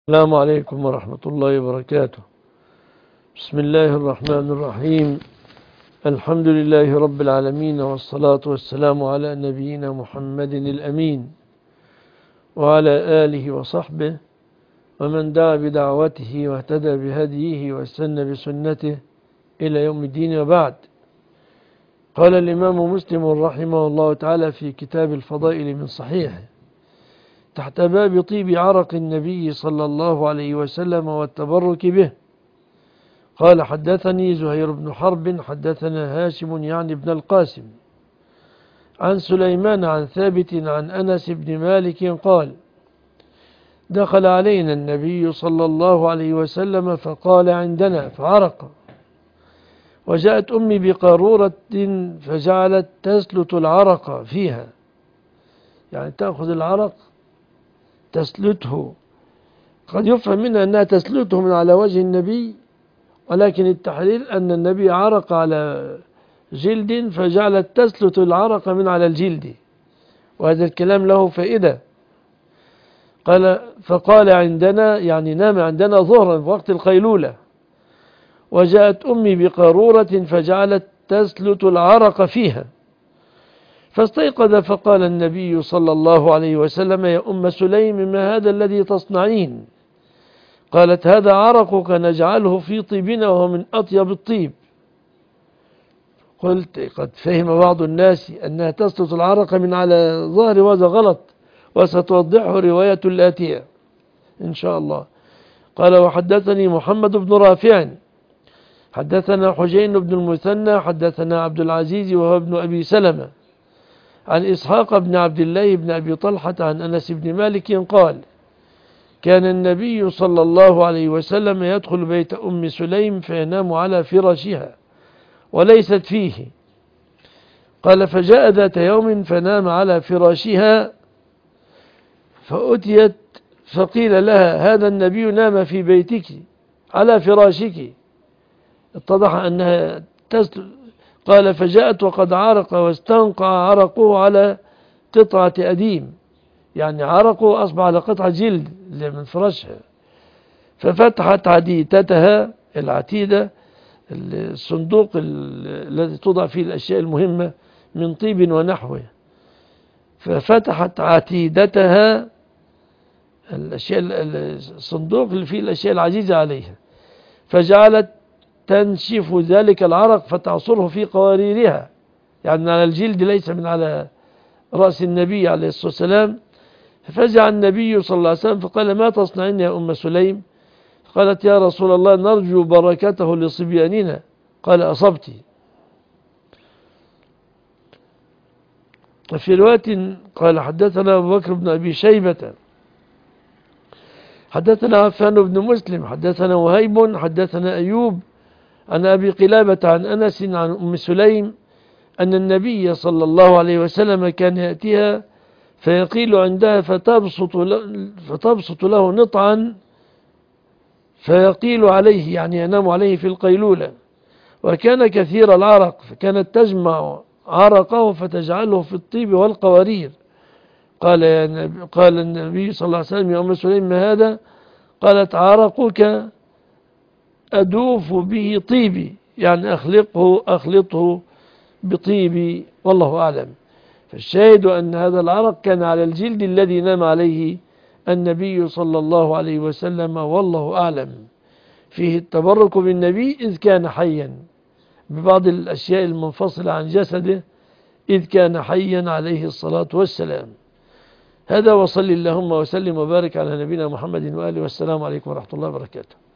السلام عليكم ورحمة الله وبركاته. بسم الله الرحمن الرحيم. الحمد لله رب العالمين، والصلاة والسلام على نبينا محمد الأمين وعلى آله وصحبه ومن دعا بدعوته واهتدى بهديه واستنى بسنته إلى يوم الدين. وبعد، قال الإمام مسلم رحمه الله تعالى في كتاب الفضائل من صحيحه تحت باب طيب عرق النبي صلى الله عليه وسلم والتبرك به، قال: حدثني زهير بن حرب حدثنا هاشم يعني بن القاسم عن سليمان عن ثابت عن أنس بن مالك قال: دخل علينا النبي صلى الله عليه وسلم فقال عندنا فعرق، وجاءت أمي بقارورة فجعلت تسلت العرق فيها، يعني تأخذ العرق تسلته. قد يفهم منها أنها تسلته من على وجه النبي، ولكن التحليل أن النبي عرق على جلد فجعلت تسلت العرق من على الجلد، وهذا الكلام له فائدة. قال: فقال عندنا يعني نام عندنا ظهرا في وقت القيلولة، وجاءت أمي بقارورة فجعلت تسلت العرق فيها، فاستيقظ فقال النبي صلى الله عليه وسلم: يا أم سليم، ما هذا الذي تصنعين؟ قالت: هذا عرقك نجعله في طيبنا وهو من أطيب الطيب. قلت: قد فهم بعض الناس أنها تسلط العرق من على ظهر، وهذا غلط، وستوضحه رواية الآتية إن شاء الله. قال: وحدثني محمد بن رافع حدثنا حجين بن المثنى حدثنا عبد العزيز وهو ابن أبي سلمة عن إسحاق بن عبد الله بن أبي طلحة عن أنس بن مالك قال: كان النبي صلى الله عليه وسلم يدخل بيت أم سليم فينام على فراشها وليست فيه. قال: فجاء ذات يوم فنام على فراشها، فأتيت فقيل لها: هذا النبي نام في بيتك على فراشك. اتضح أنها قال: فجاءت وقد عرق واستنقع عرقه على قطعة أديم، يعني عرقه أصبح على قطعة جلد من فراشها. ففتحت عتيدتها، العتيدة الصندوق الذي توضع فيه الأشياء المهمة من طيب ونحوه، ففتحت عتيدتها، الصندوق اللي فيه الأشياء العزيزة عليها، فجعلت تنشف ذلك العرق فتعصره في قواريرها، يعني من على الجلد ليس من على رأس النبي عليه الصلاة والسلام. ففزع النبي صلى الله عليه وسلم فقال: ما تصنعين يا أم سليم؟ قالت: يا رسول الله، نرجو بركته لصبياننا. قال: أصبت. وفي رواية قال: حدثنا أبو بكر بن أبي شيبة حدثنا عفان بن مسلم حدثنا وهيب حدثنا أيوب عن أبي قلابة عن أنس عن أم سليم أن النبي صلى الله عليه وسلم كان يأتيها فيقيل عندها فتبسط له نطعا فيقيل عليه، يعني ينام عليه في القيلولة. وكان كثير العرق فكانت تجمع عرقه فتجعله في الطيب والقوارير. قال النبي صلى الله عليه وسلم: يا أم سليم، ما هذا؟ قالت: عرقك أدوف به طيبي، يعني أخلطه بطيبي، والله أعلم. فالشاهد أن هذا العرق كان على الجلد الذي نام عليه النبي صلى الله عليه وسلم، والله أعلم. فيه التبرك بالنبي إذ كان حيا ببعض الأشياء المنفصلة عن جسده إذ كان حيا عليه الصلاة والسلام. هذا، وصل اللهم وسلم وبارك على نبينا محمد وآله، والسلام عليكم ورحمة الله وبركاته.